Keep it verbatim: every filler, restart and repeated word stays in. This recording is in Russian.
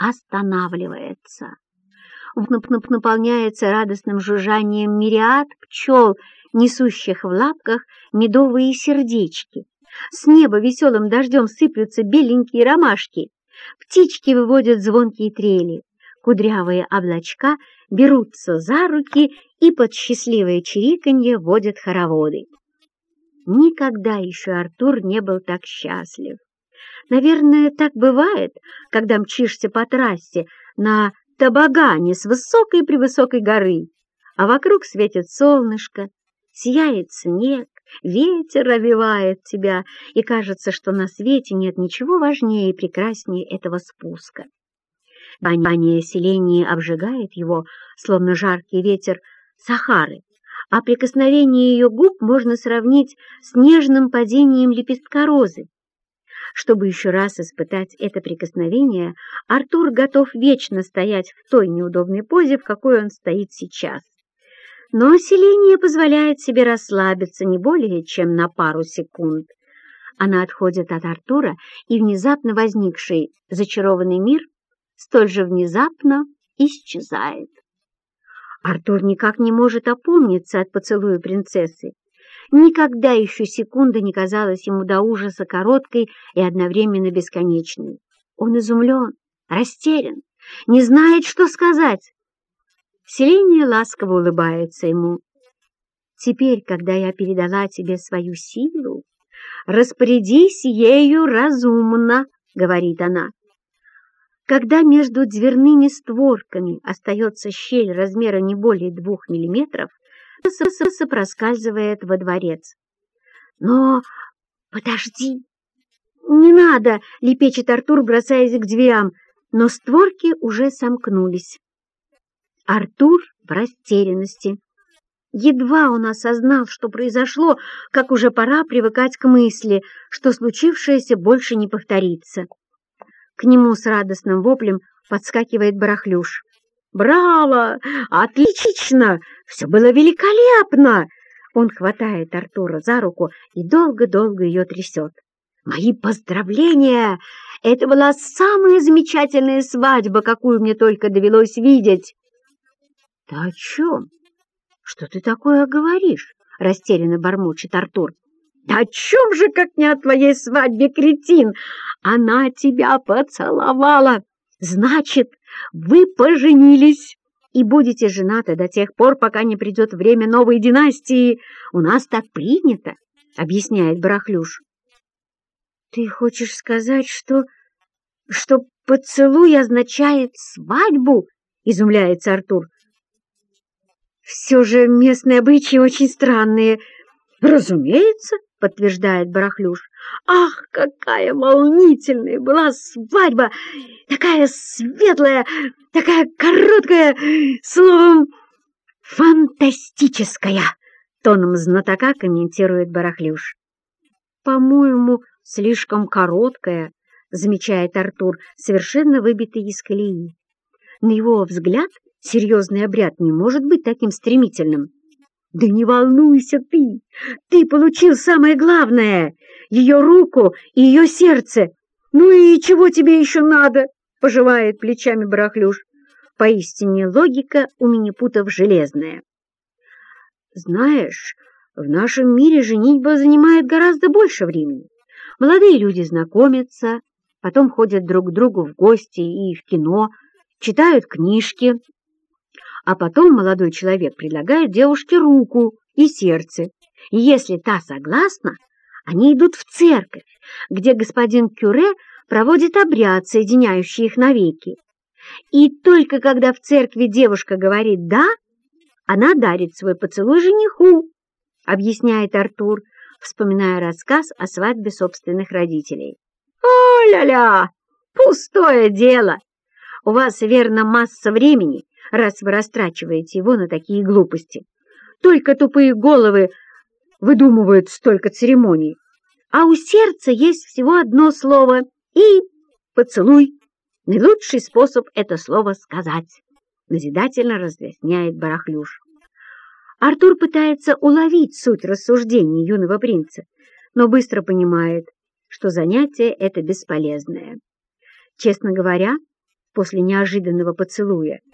останавливается. Воздух наполняется радостным жужжанием мириад пчел, несущих в лапках медовые сердечки. С неба веселым дождем сыплются беленькие ромашки. Птички выводят звонкие трели. Кудрявые облачка берутся за руки и под счастливое чириканье водят хороводы. Никогда еще Артур не был так счастлив. Наверное, так бывает, когда мчишься по трассе на тобогане с высокой-превысокой горы, а вокруг светит солнышко, сияет снег, ветер овевает тебя, и кажется, что на свете нет ничего важнее и прекраснее этого спуска. Дыхание селения обжигает его, словно жаркий ветер Сахары, а прикосновение ее губ можно сравнить с нежным падением лепестка розы. Чтобы еще раз испытать это прикосновение, Артур готов вечно стоять в той неудобной позе, в какой он стоит сейчас. Но селение позволяет себе расслабиться не более чем на пару секунд. Она отходит от Артура, и внезапно возникший зачарованный мир столь же внезапно исчезает. Артур никак не может опомниться от поцелуя принцессы. Никогда еще секунда не казалась ему до ужаса короткой и одновременно бесконечной. Он изумлен, растерян, не знает, что сказать. Селения ласково улыбается ему. «Теперь, когда я передала тебе свою силу, распорядись ею разумно», — говорит она. Когда между дверными створками остается щель размера не более двух миллиметров, принцесса проскальзывает во дворец. «Но подожди!» «Не надо!» — лепечет Артур, бросаясь к дверям, но створки уже сомкнулись. Артур в растерянности. Едва он осознал, что произошло, как уже пора привыкать к мысли, что случившееся больше не повторится. К нему с радостным воплем подскакивает Барахлюш. «Браво! Отлично! Все было великолепно!» Он хватает Артура за руку и долго-долго ее трясет. «Мои поздравления! Это была самая замечательная свадьба, какую мне только довелось видеть!» «Ты о чем? Что ты такое говоришь?» — растерянно бормочет Артур. «Да о чем же, как не о твоей свадьбе, кретин? Она тебя поцеловала! Значит, вы поженились и будете женаты до тех пор, пока не придет время новой династии. У нас так принято», — объясняет Барахлюш. «Ты хочешь сказать, что... что поцелуй означает свадьбу?» — изумляется Артур. «Все же местные обычаи очень странные». «Разумеется», — подтверждает Барахлюш. «Ах, какая волнительная была свадьба! Такая светлая, такая короткая, словом, фантастическая!» Тоном знатока комментирует Барахлюш. «По-моему, слишком короткая», — замечает Артур, совершенно выбитый из колеи. На его взгляд, серьезный обряд не может быть таким стремительным. «Да не волнуйся ты! Ты получил самое главное — ее руку и ее сердце! Ну и чего тебе еще надо?» — пожимает плечами Барахлюш. Поистине логика у минипутов железная. «Знаешь, в нашем мире женитьба занимает гораздо больше времени. Молодые люди знакомятся, потом ходят друг к другу в гости и в кино, читают книжки. А потом молодой человек предлагает девушке руку и сердце, и если та согласна, они идут в церковь, где господин Кюре проводит обряд, соединяющий их навеки. И только когда в церкви девушка говорит «да», она дарит свой поцелуй жениху, объясняет Артур, вспоминая рассказ о свадьбе собственных родителей. «О-ля-ля! Пустое дело! У вас, верно, масса времени, раз вы растрачиваете его на такие глупости. Только тупые головы выдумывают столько церемоний. А у сердца есть всего одно слово и поцелуй. Наилучший способ это слово сказать», — назидательно разъясняет Барахлюш. Артур пытается уловить суть рассуждений юного принца, но быстро понимает, что занятие это бесполезное. Честно говоря, после неожиданного поцелуя.